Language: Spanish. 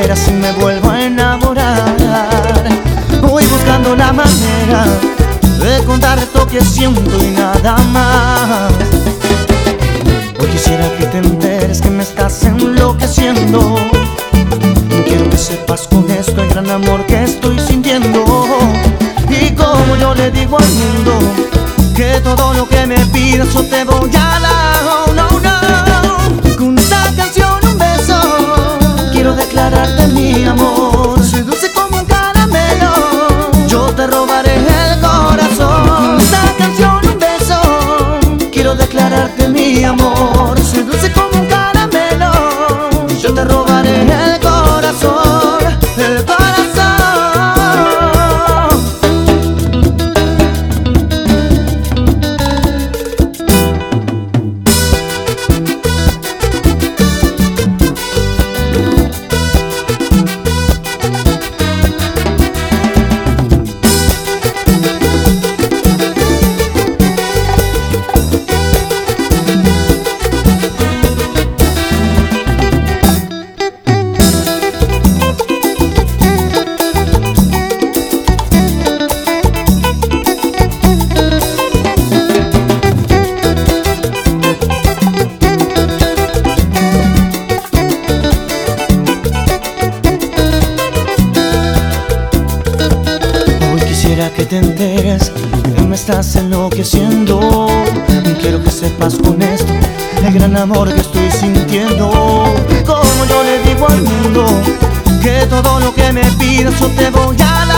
enteras y me vuelvo a enamorar. Voy buscando la manera de contar esto que siento y nada más. Hoy quisiera que te enteres que me estás enloqueciendo. Quiero que sepas con esto el gran amor que estoy sintiendo. Y como yo le digo al mundo que todo lo que me pidas yo te voy a dar. Oh, no, no. Con esta canción un beso quiero declararte mi amor. Soy dulce como un caramelo, yo te robaré el corazón. Con esta canción un beso quiero declararte mi amor. Soy dulce como un caramelo, yo te robaré el corazón, el corazón. Quisiera que te enteres que me estás enloqueciendo. Quiero que sepas con esto el gran amor que estoy sintiendo. Como yo le digo al mundo que todo lo que me pidas yo te voy a dar.